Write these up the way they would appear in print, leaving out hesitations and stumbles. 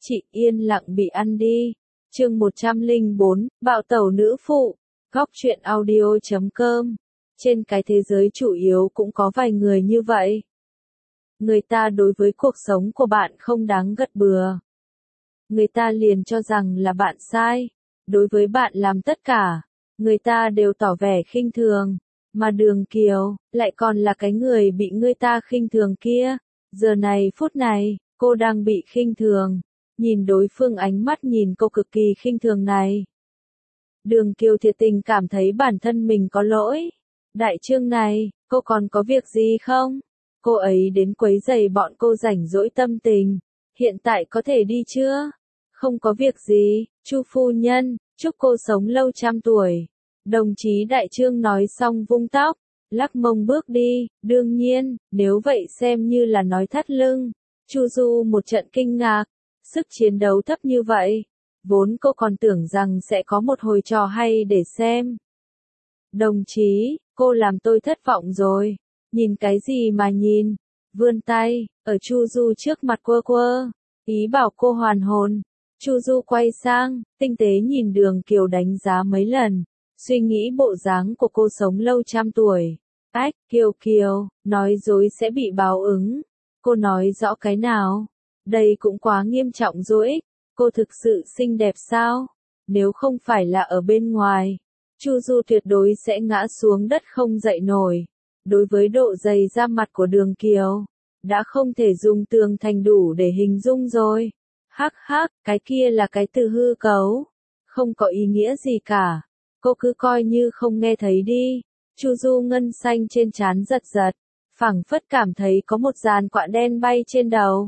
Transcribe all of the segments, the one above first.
Chị yên lặng bị ăn đi. Chương 104, Bạo tẩu nữ phụ. Góc truyện audio.com. Trên cái thế giới chủ yếu cũng có vài người như vậy. Người ta đối với cuộc sống của bạn không đáng gật bừa. Người ta liền cho rằng là bạn sai. Đối với bạn làm tất cả, người ta đều tỏ vẻ khinh thường. Mà Đường Kiều, lại còn là cái người bị người ta khinh thường kia. Giờ này phút này, cô đang bị khinh thường. Nhìn đối phương ánh mắt nhìn cô cực kỳ khinh thường này. Đường Kiều thiệt tình cảm thấy bản thân mình có lỗi. Đại trương này, cô còn có việc gì không? Cô ấy đến quấy rầy bọn cô rảnh rỗi tâm tình. Hiện tại có thể đi chưa? Không có việc gì, Chu phu nhân, chúc cô sống lâu trăm tuổi. Đồng chí Đại Trương nói xong vung tóc, lắc mông bước đi, đương nhiên, nếu vậy xem như là nói thắt lưng. Chu Du một trận kinh ngạc, sức chiến đấu thấp như vậy, vốn cô còn tưởng rằng sẽ có một hồi trò hay để xem. Đồng chí, cô làm tôi thất vọng rồi, nhìn cái gì mà nhìn, vươn tay, ở Chu Du trước mặt quơ quơ, ý bảo cô hoàn hồn. Chu Du quay sang, tinh tế nhìn Đường Kiều đánh giá mấy lần, suy nghĩ bộ dáng của cô sống lâu trăm tuổi. Ách, Kiều Kiều, nói dối sẽ bị báo ứng. Cô nói rõ cái nào? Đây cũng quá nghiêm trọng rồi. Cô thực sự xinh đẹp sao? Nếu không phải là ở bên ngoài, Chu Du tuyệt đối sẽ ngã xuống đất không dậy nổi. Đối với độ dày da mặt của Đường Kiều, đã không thể dùng tường thành đủ để hình dung rồi. Hắc hắc, cái kia là cái từ hư cấu, không có ý nghĩa gì cả. Cô cứ coi như không nghe thấy đi. Chu Du ngân xanh trên trán giật giật, phảng phất cảm thấy có một dàn quạ đen bay trên đầu.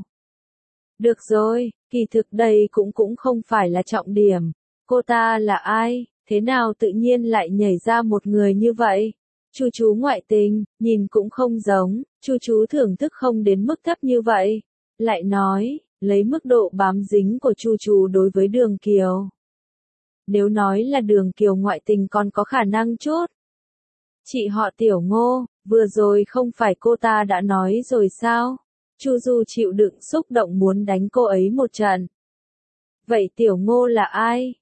Được rồi, kỳ thực đây cũng không phải là trọng điểm. Cô ta là ai, thế nào tự nhiên lại nhảy ra một người như vậy? Chu chú ngoại tình, nhìn cũng không giống, chu chú thưởng thức không đến mức thấp như vậy. Lại nói, lấy mức độ bám dính của chu chú đối với Đường Kiều. Nếu nói là Đường Kiều ngoại tình còn có khả năng chút. Chị họ Tiểu Ngô, vừa rồi không phải cô ta đã nói rồi sao? Chu Du chịu đựng xúc động muốn đánh cô ấy một trận. Vậy Tiểu Ngô là ai?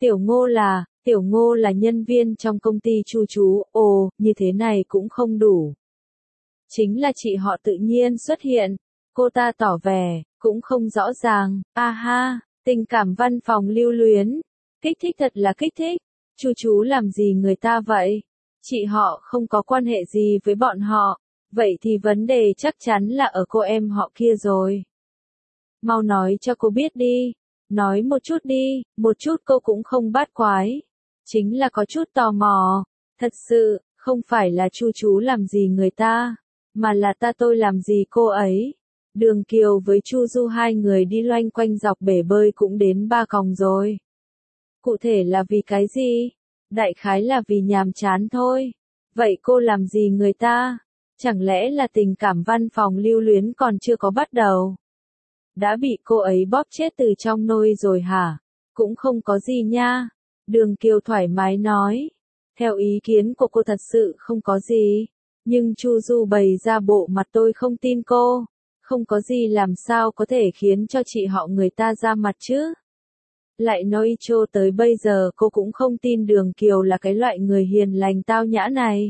Tiểu Ngô là nhân viên trong công ty Chu chú. Ồ, như thế này cũng không đủ. Chính là chị họ tự nhiên xuất hiện. Cô ta tỏ vẻ, cũng không rõ ràng. A ha, tình cảm văn phòng lưu luyến. Kích thích thật là kích thích. Chu chú làm gì người ta vậy? Chị họ không có quan hệ gì với bọn họ. Vậy thì vấn đề chắc chắn là ở cô em họ kia rồi. Mau nói cho cô biết đi. Nói một chút đi, một chút cô cũng không bát quái. Chính là có chút tò mò. Thật sự, không phải là Chu chú làm gì người ta, mà là tôi làm gì cô ấy. Đường Kiều với Chu Du hai người đi loanh quanh dọc bể bơi cũng đến 3 còng rồi. Cụ thể là vì cái gì? Đại khái là vì nhàm chán thôi. Vậy cô làm gì người ta? Chẳng lẽ là tình cảm văn phòng lưu luyến còn chưa có bắt đầu? Đã bị cô ấy bóp chết từ trong nôi rồi hả? Cũng không có gì nha. Đường Kiều thoải mái nói. Theo ý kiến của cô thật sự không có gì. Nhưng Chu Du bày ra bộ mặt tôi không tin cô. Không có gì làm sao có thể khiến cho chị họ người ta ra mặt chứ? Lại nói cho tới bây giờ cô cũng không tin Đường Kiều là cái loại người hiền lành tao nhã này.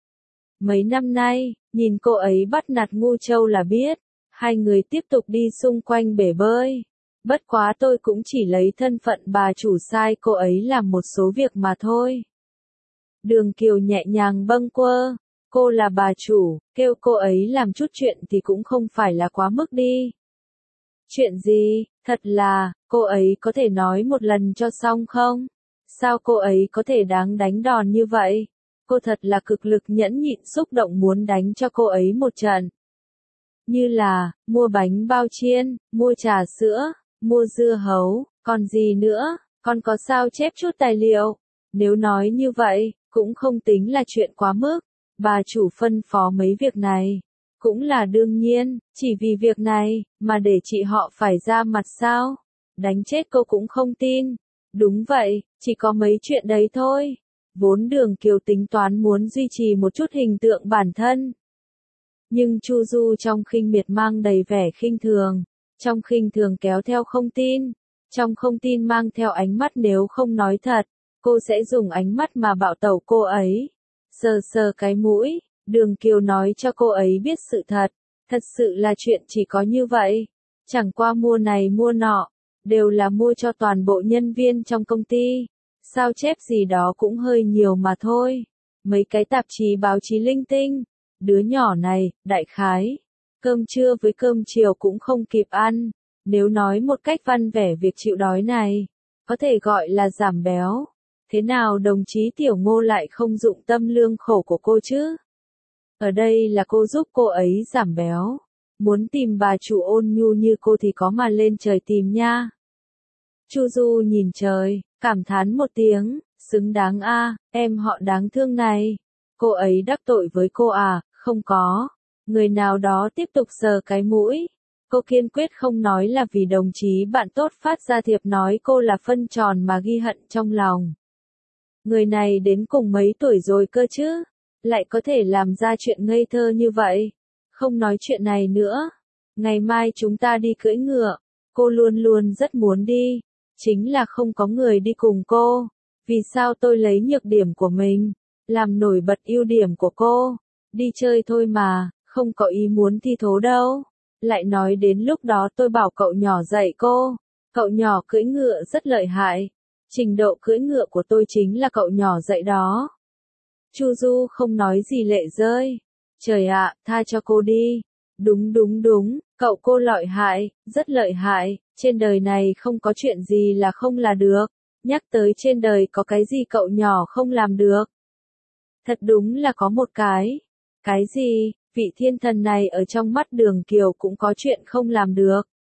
Mấy năm nay, nhìn cô ấy bắt nạt ngu châu là biết. Hai người tiếp tục đi xung quanh bể bơi. Bất quá tôi cũng chỉ lấy thân phận bà chủ sai cô ấy làm một số việc mà thôi. Đường Kiều nhẹ nhàng bâng quơ. Cô là bà chủ, kêu cô ấy làm chút chuyện thì cũng không phải là quá mức đi. Chuyện gì, thật là, cô ấy có thể nói một lần cho xong không? Sao cô ấy có thể đáng đánh đòn như vậy? Cô thật là cực lực nhẫn nhịn xúc động muốn đánh cho cô ấy một trận. Như là, mua bánh bao chiên, mua trà sữa, mua dưa hấu, còn gì nữa, còn có sao chép chút tài liệu. Nếu nói như vậy, cũng không tính là chuyện quá mức. Bà chủ phân phó mấy việc này. Cũng là đương nhiên, chỉ vì việc này, mà để chị họ phải ra mặt sao? Đánh chết cô cũng không tin. Đúng vậy, chỉ có mấy chuyện đấy thôi. Vốn Đường Kiều tính toán muốn duy trì một chút hình tượng bản thân. Nhưng Chu Du trong khinh miệt mang đầy vẻ khinh thường. trong khinh thường kéo theo không tin, trong không tin mang theo ánh mắt nếu không nói thật, cô sẽ dùng ánh mắt mà bạo tẩu cô ấy. Sờ sờ cái mũi, Đường Kiều nói cho cô ấy biết sự thật, thật sự là chuyện chỉ có như vậy, chẳng qua mua này mua nọ, đều là mua cho toàn bộ nhân viên trong công ty, sao chép gì đó cũng hơi nhiều mà thôi, mấy cái tạp chí báo chí linh tinh, đứa nhỏ này, đại khái, cơm trưa với cơm chiều cũng không kịp ăn, nếu nói một cách văn vẻ việc chịu đói này, có thể gọi là giảm béo. Thế nào đồng chí Tiểu Ngô lại không dụng tâm lương khổ của cô chứ? Ở đây là cô giúp cô ấy giảm béo. Muốn tìm bà chủ ôn nhu như cô thì có mà lên trời tìm nha. Chu Du nhìn trời, cảm thán một tiếng, xứng đáng a, em họ đáng thương này. Cô ấy đắc tội với cô à, không có. Người nào đó tiếp tục sờ cái mũi. Cô kiên quyết không nói là vì đồng chí bạn tốt phát ra thiệp nói cô là phân tròn mà ghi hận trong lòng. Người này đến cùng mấy tuổi rồi cơ chứ, lại có thể làm ra chuyện ngây thơ như vậy. Không nói chuyện này nữa. Ngày mai chúng ta đi cưỡi ngựa. Cô luôn luôn rất muốn đi. Chính là không có người đi cùng cô. Vì sao tôi lấy nhược điểm của mình, làm nổi bật ưu điểm của cô. Đi chơi thôi mà, không có ý muốn thi thố đâu. Lại nói đến lúc đó tôi bảo cậu nhỏ dạy cô. Cậu nhỏ cưỡi ngựa rất lợi hại. Trình độ cưỡi ngựa của tôi chính là cậu nhỏ dạy đó. Chu Du không nói gì lệ rơi. Trời ạ, tha cho cô đi. Đúng, cậu cô lợi hại, rất lợi hại, trên đời này không có chuyện gì là không là được. Nhắc tới trên đời có cái gì cậu nhỏ không làm được. Thật đúng là có một cái. Cái gì, vị thiên thần này ở trong mắt Đường Kiều cũng có chuyện không làm được.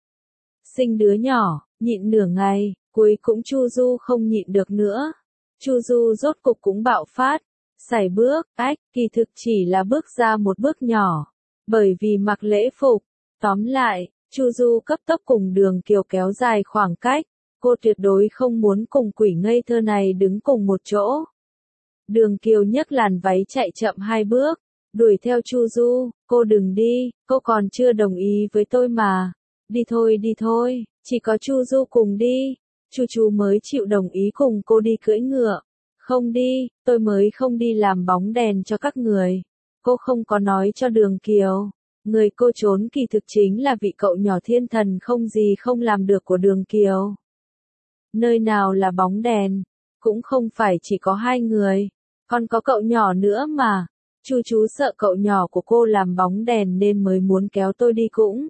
Sinh đứa nhỏ, nhịn nửa ngày, cuối cũng Chu Du không nhịn được nữa. Chu Du rốt cục cũng bạo phát. Sải bước, kỳ thực chỉ là bước ra một bước nhỏ. Bởi vì mặc lễ phục. Tóm lại, Chu Du cấp tốc cùng Đường Kiều kéo dài khoảng cách. Cô tuyệt đối không muốn cùng quỷ ngây thơ này đứng cùng một chỗ. Đường Kiều nhấc làn váy chạy chậm 2 bước. Đuổi theo Chu Du, cô đừng đi, cô còn chưa đồng ý với tôi mà. Đi thôi, chỉ có Chu Du cùng đi. Chú mới chịu đồng ý cùng cô đi cưỡi ngựa. Không đi, tôi mới không đi làm bóng đèn cho các người. Cô không có nói cho Đường Kiều. Người cô trốn kỳ thực chính là vị cậu nhỏ thiên thần không gì không làm được của Đường Kiều. Nơi nào là bóng đèn, cũng không phải chỉ có 2 người, còn có cậu nhỏ nữa mà. Chú sợ cậu nhỏ của cô làm bóng đèn nên mới muốn kéo tôi đi cũng.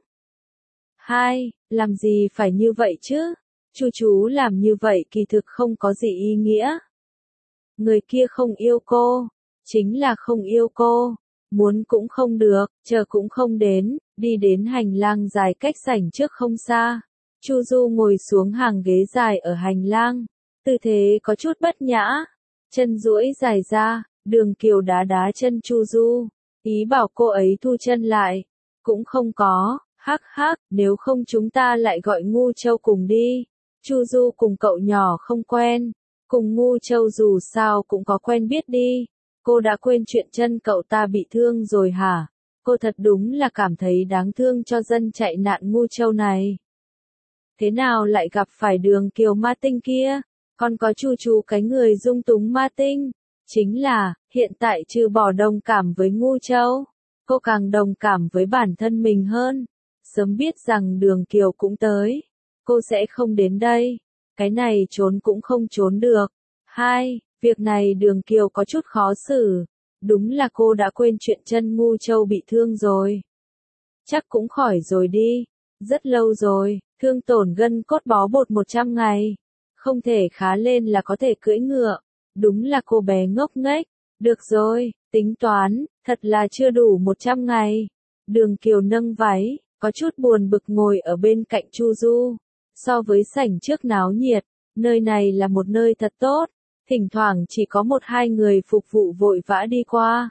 Làm gì phải như vậy chứ? Chú làm như vậy kỳ thực không có gì ý nghĩa. Người kia không yêu cô, chính là không yêu cô, muốn cũng không được, chờ cũng không đến, đi đến hành lang dài cách sảnh trước không xa. Chu Du ngồi xuống hàng ghế dài ở hành lang, tư thế có chút bất nhã, chân duỗi dài ra, Đường Kiều đá đá chân Chu Du, ý bảo cô ấy thu chân lại, cũng không có, hắc, nếu không chúng ta lại gọi Ngu Châu cùng đi. Chu Du cùng cậu nhỏ không quen, cùng Ngu Châu dù sao cũng có quen biết đi. Cô đã quên chuyện chân cậu ta bị thương rồi hả? Cô thật đúng là cảm thấy đáng thương cho dân chạy nạn Ngu Châu này. Thế nào lại gặp phải Đường Kiều ma tinh kia? Còn có chú cái người dung túng ma tinh. Chính là, hiện tại trừ bỏ đồng cảm với Ngu Châu, cô càng đồng cảm với bản thân mình hơn. Sớm biết rằng Đường Kiều cũng tới, cô sẽ không đến đây. Cái này trốn cũng không trốn được. Việc này Đường Kiều có chút khó xử. Đúng là cô đã quên chuyện chân Ngu Châu bị thương rồi. Chắc cũng khỏi rồi đi. Rất lâu rồi, thương tổn gân cốt bó bột 100 ngày. Không thể khá lên là có thể cưỡi ngựa. Đúng là cô bé ngốc nghếch. Được rồi, tính toán, thật là chưa đủ 100 ngày. Đường Kiều nâng váy, có chút buồn bực ngồi ở bên cạnh Chu Du. So với sảnh trước náo nhiệt, nơi này là một nơi thật tốt. Thỉnh thoảng chỉ có 1-2 người phục vụ vội vã đi qua.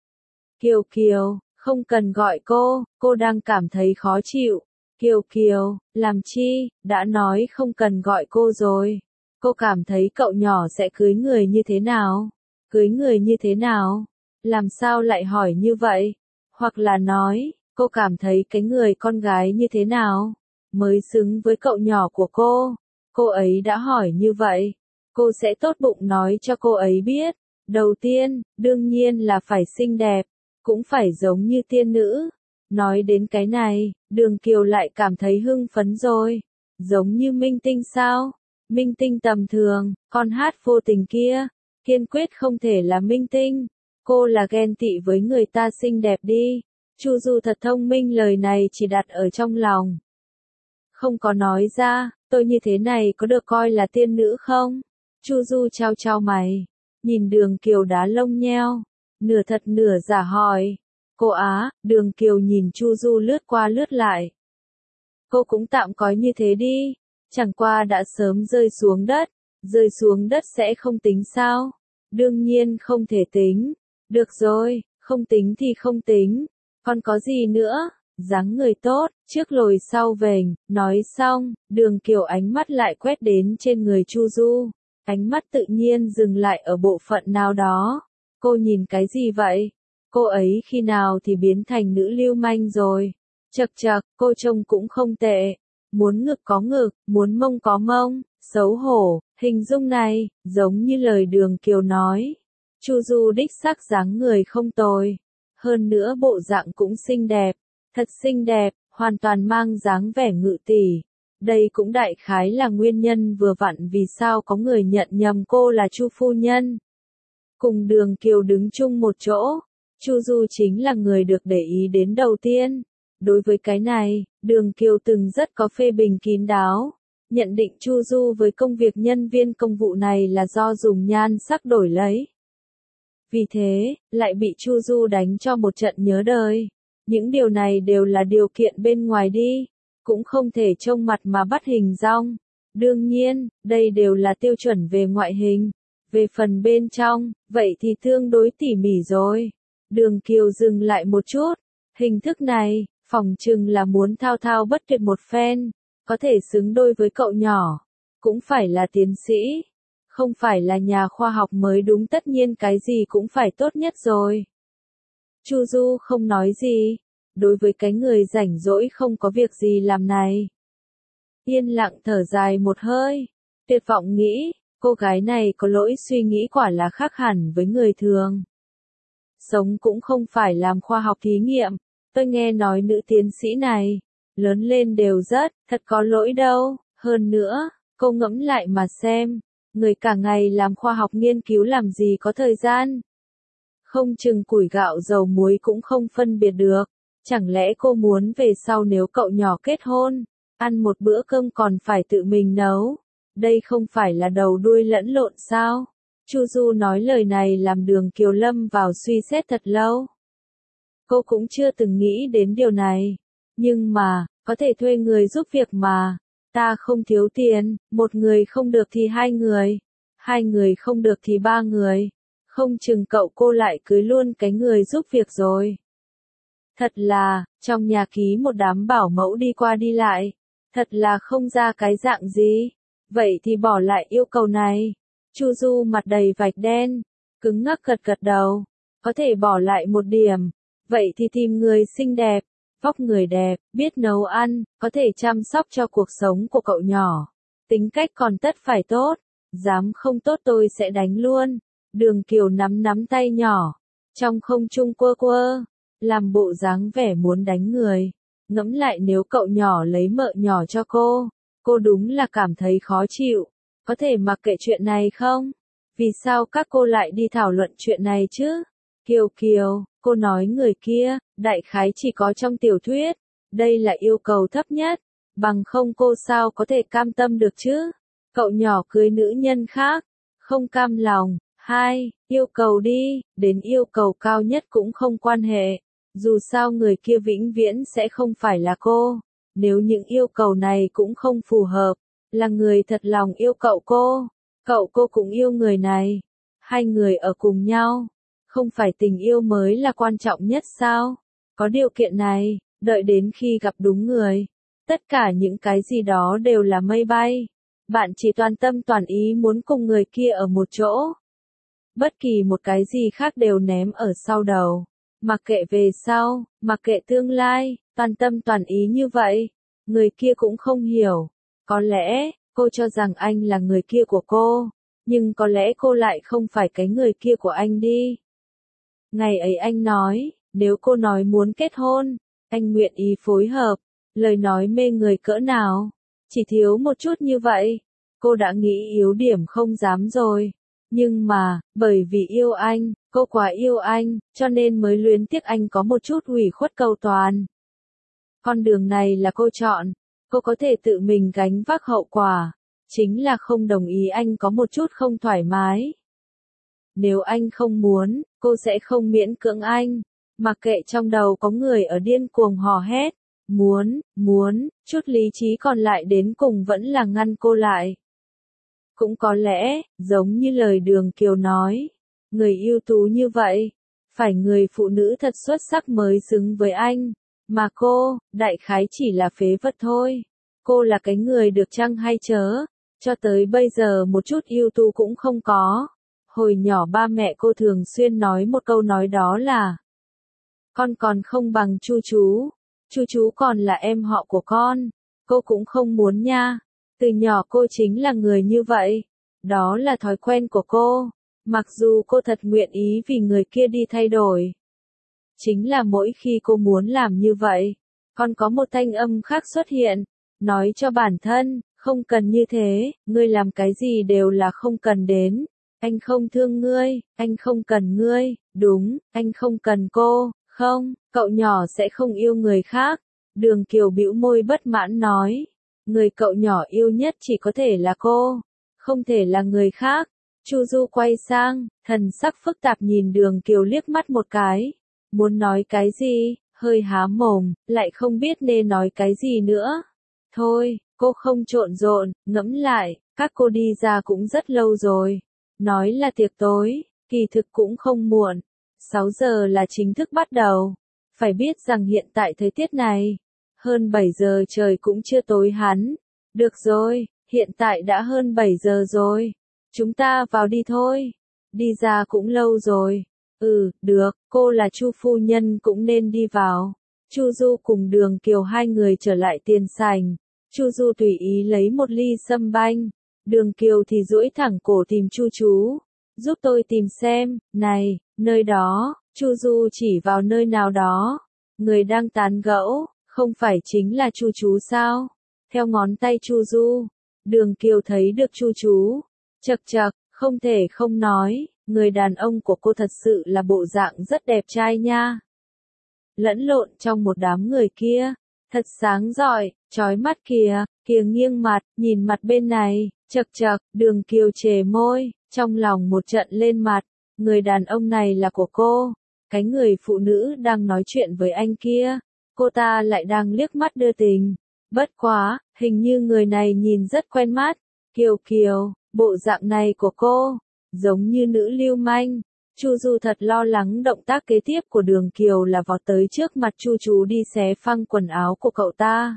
Kiều, không cần gọi cô đang cảm thấy khó chịu. Kiều, làm chi, đã nói không cần gọi cô rồi. Cô cảm thấy cậu nhỏ sẽ cưới người như thế nào? Cưới người như thế nào? Làm sao lại hỏi như vậy? Hoặc là nói, cô cảm thấy cái người con gái như thế nào? mới xứng với cậu nhỏ của cô. Cô ấy đã hỏi như vậy. Cô sẽ tốt bụng nói cho cô ấy biết. Đầu tiên, đương nhiên là phải xinh đẹp, cũng phải giống như tiên nữ. Nói đến cái này, Đường Kiều lại cảm thấy hưng phấn rồi. Giống như minh tinh sao? Minh tinh tầm thường, con hát vô tình kia, kiên quyết không thể là minh tinh. Cô là ghen tị với người ta xinh đẹp đi. Chu Du thật thông minh, lời này chỉ đặt ở trong lòng. Không có nói ra, tôi như thế này có được coi là tiên nữ không? Chu Du trao trao mày, nhìn Đường Kiều đá lông nheo, nửa thật nửa giả hỏi. Cô á, Đường Kiều nhìn Chu Du lướt qua lướt lại. Cô cũng tạm coi như thế đi, chẳng qua đã sớm rơi xuống đất sẽ không tính sao? Đương nhiên không thể tính. Được rồi, không tính thì không tính, còn có gì nữa? Dáng người tốt, trước lồi sau vểnh, nói xong, Đường Kiều ánh mắt lại quét đến trên người Chu Du. Ánh mắt tự nhiên dừng lại ở bộ phận nào đó. Cô nhìn cái gì vậy? Cô ấy khi nào thì biến thành nữ lưu manh rồi? Chậc chậc, cô trông cũng không tệ. Muốn ngực có ngực, muốn mông có mông, xấu hổ, hình dung này, giống như lời Đường Kiều nói. Chu Du đích xác dáng người không tồi. Hơn nữa bộ dạng cũng xinh đẹp. Thật xinh đẹp, hoàn toàn mang dáng vẻ ngự tỷ. Đây cũng đại khái là nguyên nhân vừa vặn vì sao có người nhận nhầm cô là Chu phu nhân. Cùng Đường Kiều đứng chung một chỗ, Chu Du chính là người được để ý đến đầu tiên. Đối với cái này, Đường Kiều từng rất có phê bình kín đáo, nhận định Chu Du với công việc nhân viên công vụ này là do dùng nhan sắc đổi lấy. Vì thế, lại bị Chu Du đánh cho một trận nhớ đời. Những điều này đều là điều kiện bên ngoài đi, cũng không thể trông mặt mà bắt hình dong. Đương nhiên, đây đều là tiêu chuẩn về ngoại hình. Về phần bên trong, vậy thì tương đối tỉ mỉ rồi. Đường Kiều dừng lại một chút. Hình thức này, phỏng chừng là muốn thao thao bất tuyệt một phen, có thể xứng đôi với cậu nhỏ. Cũng phải là tiến sĩ, không phải là nhà khoa học mới đúng, tất nhiên cái gì cũng phải tốt nhất rồi. Chu Du không nói gì, đối với cái người rảnh rỗi không có việc gì làm này. Yên lặng thở dài một hơi, tuyệt vọng nghĩ, cô gái này có lỗi, suy nghĩ quả là khác hẳn với người thường. Sống cũng không phải làm khoa học thí nghiệm, tôi nghe nói nữ tiến sĩ này, lớn lên đều rất, thật có lỗi đâu, hơn nữa, cô ngẫm lại mà xem, người cả ngày làm khoa học nghiên cứu làm gì có thời gian. Không chừng củi gạo dầu muối cũng không phân biệt được. Chẳng lẽ cô muốn về sau nếu cậu nhỏ kết hôn, ăn một bữa cơm còn phải tự mình nấu? Đây không phải là đầu đuôi lẫn lộn sao? Chu Du nói lời này làm Đường Kiều lâm vào suy xét thật lâu. Cô cũng chưa từng nghĩ đến điều này. Nhưng mà, có thể thuê người giúp việc mà. Ta không thiếu tiền, một người không được thì hai người không được thì ba người. Không chừng cậu cô lại cưới luôn cái người giúp việc rồi. Thật là, trong nhà ký một đám bảo mẫu đi qua đi lại. Thật là không ra cái dạng gì. Vậy thì bỏ lại yêu cầu này. Chu Du mặt đầy vạch đen, cứng ngắc gật gật đầu. Có thể bỏ lại một điểm. Vậy thì tìm người xinh đẹp, vóc người đẹp, biết nấu ăn, có thể chăm sóc cho cuộc sống của cậu nhỏ. Tính cách còn tất phải tốt. Dám không tốt tôi sẽ đánh luôn. Đường Kiều nắm nắm tay nhỏ, trong không trung quơ quơ, làm bộ dáng vẻ muốn đánh người. Ngẫm lại nếu cậu nhỏ lấy mợ nhỏ cho cô đúng là cảm thấy khó chịu. Có thể mặc kệ chuyện này không? Vì sao các cô lại đi thảo luận chuyện này chứ? Kiều Kiều, cô nói người kia, đại khái chỉ có trong tiểu thuyết. Đây là yêu cầu thấp nhất, bằng không cô sao có thể cam tâm được chứ? Cậu nhỏ cưới nữ nhân khác, không cam lòng. Yêu cầu đi, đến yêu cầu cao nhất cũng không quan hệ. Dù sao người kia vĩnh viễn sẽ không phải là cô. Nếu những yêu cầu này cũng không phù hợp, là người thật lòng yêu cậu cô cũng yêu người này. Hai người ở cùng nhau, không phải tình yêu mới là quan trọng nhất sao? Có điều kiện này, đợi đến khi gặp đúng người, tất cả những cái gì đó đều là mây bay. Bạn chỉ toàn tâm toàn ý muốn cùng người kia ở một chỗ. Bất kỳ một cái gì khác đều ném ở sau đầu. Mặc kệ về sau, mặc kệ tương lai, toàn tâm toàn ý như vậy. Người kia cũng không hiểu. Có lẽ, cô cho rằng anh là người kia của cô, nhưng có lẽ cô lại không phải cái người kia của anh đi. Ngày ấy anh nói, nếu cô nói muốn kết hôn, anh nguyện ý phối hợp, lời nói mê người cỡ nào. Chỉ thiếu một chút như vậy, cô đã nghĩ yếu điểm không dám rồi. Nhưng mà, bởi vì yêu anh, cô quá yêu anh, cho nên mới luyến tiếc anh có một chút ủy khuất cầu toàn. Con đường này là cô chọn, cô có thể tự mình gánh vác hậu quả, chính là không đồng ý anh có một chút không thoải mái. Nếu anh không muốn, cô sẽ không miễn cưỡng anh, mặc kệ trong đầu có người ở điên cuồng hò hét, muốn, chút lý trí còn lại đến cùng vẫn là ngăn cô lại. Cũng có lẽ, giống như lời Đường Kiều nói, người ưu tú như vậy, phải người phụ nữ thật xuất sắc mới xứng với anh, mà cô, đại khái chỉ là phế vật thôi. Cô là cái người được chăng hay chớ, cho tới bây giờ một chút ưu tú cũng không có. Hồi nhỏ ba mẹ cô thường xuyên nói một câu nói đó là: con còn không bằng chu chú còn là em họ của con. Cô cũng không muốn nha. Từ nhỏ cô chính là người như vậy. Đó là thói quen của cô. Mặc dù cô thật nguyện ý vì người kia đi thay đổi. Chính là mỗi khi cô muốn làm như vậy, còn có một thanh âm khác xuất hiện, nói cho bản thân, không cần như thế, ngươi làm cái gì đều là không cần đến. Anh không thương ngươi, anh không cần ngươi, đúng, anh không cần cô, không, cậu nhỏ sẽ không yêu người khác. Đường Kiều bĩu môi bất mãn nói, người cậu nhỏ yêu nhất chỉ có thể là cô, không thể là người khác. Chu Du quay sang, thần sắc phức tạp nhìn Đường Kiều liếc mắt một cái, muốn nói cái gì, hơi há mồm, lại không biết nên nói cái gì nữa. Thôi, cô không trộn rộn, ngẫm lại, các cô đi ra cũng rất lâu rồi. Nói là tiệc tối, kỳ thực cũng không muộn. 6 giờ là chính thức bắt đầu. Phải biết rằng hiện tại thời tiết này, hơn 7 giờ trời cũng chưa tối hẳn. Được rồi, hiện tại đã hơn 7 giờ rồi. Chúng ta vào đi thôi. Đi ra cũng lâu rồi. Được, cô là Chu phu nhân cũng nên đi vào. Chu Du cùng Đường Kiều hai người trở lại tiền sảnh. Chu Du tùy ý lấy một ly sâm banh. Đường Kiều thì duỗi thẳng cổ tìm Chu chú. Giúp tôi tìm xem, này, nơi đó. Chu Du chỉ vào nơi nào đó. Người đang tán gẫu, không phải chính là Chu chú sao? Theo ngón tay Chu Du, Đường Kiều thấy được Chu chú. Chậc chậc, không thể không nói, người đàn ông của cô thật sự là bộ dạng rất đẹp trai nha. Lẫn lộn trong một đám người kia, thật sáng rọi, chói mắt kìa, kìa nghiêng mặt, nhìn mặt bên này, chậc chậc, Đường Kiều chề môi, trong lòng một trận lên mặt, người đàn ông này là của cô, cái người phụ nữ đang nói chuyện với anh kia, cô ta lại đang liếc mắt đưa tình. Bất quá, hình như người này nhìn rất quen mắt. Kiều Kiều, bộ dạng này của cô, giống như nữ lưu manh. Chu Du thật lo lắng động tác kế tiếp của Đường Kiều là vọt tới trước mặt Chu chú đi xé phăng quần áo của cậu ta.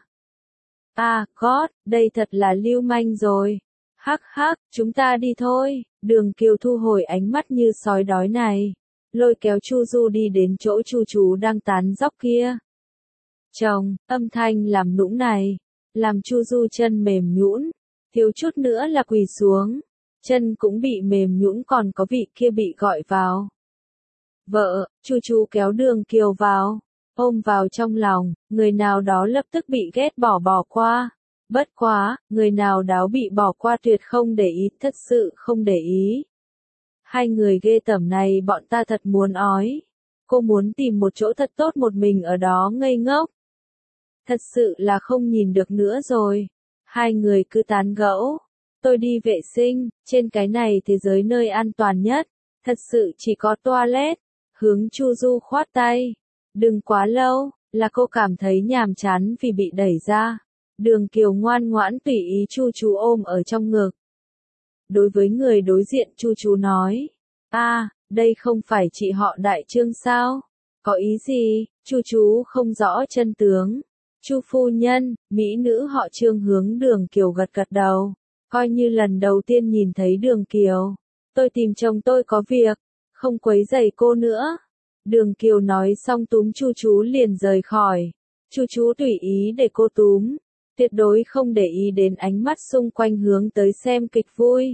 God, đây thật là lưu manh rồi. Hắc hắc, chúng ta đi thôi. Đường Kiều thu hồi ánh mắt như sói đói này, lôi kéo Chu Du đi đến chỗ Chu chú đang tán dóc kia. Chồng, âm thanh làm nũng này, làm Chu Du chân mềm nhũn, thiếu chút nữa là quỳ xuống. Chân cũng bị mềm nhũn còn có vị kia bị gọi vào. Vợ, Chu chú kéo Đường Kiều vào, ôm vào trong lòng, người nào đó lập tức bị ghét bỏ qua. Bất quá, người nào đó bị bỏ qua tuyệt không để ý, thật sự không để ý. Hai người ghê tởm này bọn ta thật muốn ói. Cô muốn tìm một chỗ thật tốt một mình ở đó ngây ngốc. Thật sự là không nhìn được nữa rồi. Hai người cứ tán gẫu. Tôi đi vệ sinh, trên cái này thế giới nơi an toàn nhất. Thật sự chỉ có toilet. Hướng Chu Du khoát tay. Đừng quá lâu, là cô cảm thấy nhàm chán vì bị đẩy ra. Đường Kiều ngoan ngoãn tùy ý Chu chú ôm ở trong ngực. Đối với người đối diện Chu chú nói. Đây không phải chị họ Đại Trương sao? Có ý gì? Chu chú không rõ chân tướng. Chu phu nhân, mỹ nữ họ Trương hướng Đường Kiều gật gật đầu. Coi như lần đầu tiên nhìn thấy Đường Kiều. Tôi tìm chồng tôi có việc, không quấy rầy cô nữa. Đường Kiều nói xong túm Chu chú liền rời khỏi. Chu chú tùy ý để cô túm. tuyệt đối không để ý đến ánh mắt xung quanh hướng tới xem kịch vui.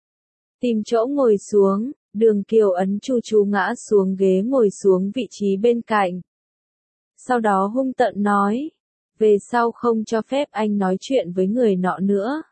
Tìm chỗ ngồi xuống, Đường Kiều ấn Chu Chu ngã xuống ghế ngồi xuống vị trí bên cạnh. Sau đó hung tợn nói, về sau không cho phép anh nói chuyện với người nọ nữa.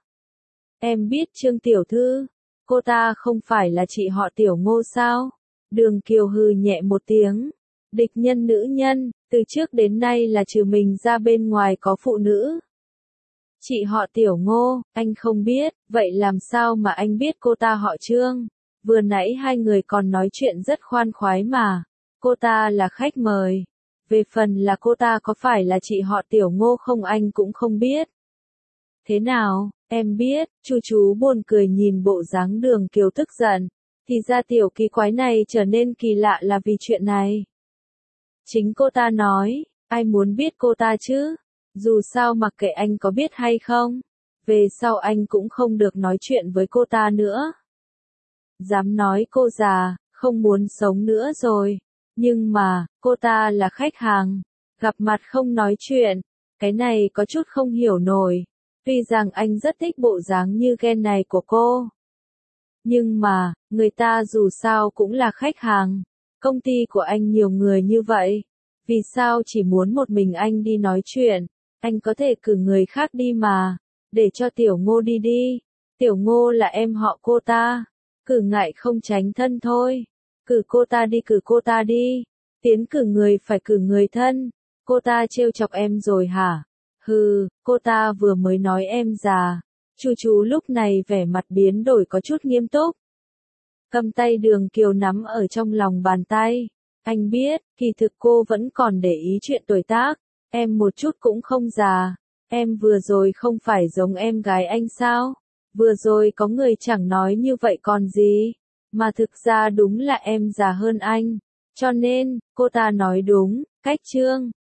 Em biết Trương tiểu thư, cô ta không phải là chị họ Tiểu Ngô sao? Đường Kiều hừ nhẹ một tiếng. Địch nhân nữ nhân, từ trước đến nay là trừ mình ra bên ngoài có phụ nữ. Chị họ Tiểu Ngô, anh không biết, vậy làm sao mà anh biết cô ta họ Trương? Vừa nãy hai người còn nói chuyện rất khoan khoái mà. Cô ta là khách mời. Về phần là cô ta có phải là chị họ Tiểu Ngô không anh cũng không biết. Thế nào, em biết, Chu chú buồn cười nhìn bộ dáng Đường Kiều tức giận. Thì ra tiểu kỳ quái này trở nên kỳ lạ là vì chuyện này. Chính cô ta nói, ai muốn biết cô ta chứ? Dù sao mặc kệ anh có biết hay không, về sau anh cũng không được nói chuyện với cô ta nữa. Dám nói cô già, không muốn sống nữa rồi. Nhưng mà, cô ta là khách hàng, gặp mặt không nói chuyện, cái này có chút không hiểu nổi. Tuy rằng anh rất thích bộ dáng như ghen này của cô. Nhưng mà, người ta dù sao cũng là khách hàng. Công ty của anh nhiều người như vậy. Vì sao chỉ muốn một mình anh đi nói chuyện? Anh có thể cử người khác đi mà. Để cho Tiểu Ngô đi đi. Tiểu Ngô là em họ cô ta. Cử ngại không tránh thân thôi. Cử cô ta đi. Tiến cử người phải cử người thân. Cô ta trêu chọc em rồi hả? Hừ, cô ta vừa mới nói em già. Chu chú lúc này vẻ mặt biến đổi có chút nghiêm túc. Cầm tay Đường Kiều nắm ở trong lòng bàn tay. Anh biết, kỳ thực cô vẫn còn để ý chuyện tuổi tác. Em một chút cũng không già. Em vừa rồi không phải giống em gái anh sao? Vừa rồi có người chẳng nói như vậy còn gì. Mà thực ra đúng là em già hơn anh. Cho nên, cô ta nói đúng, cách Trương.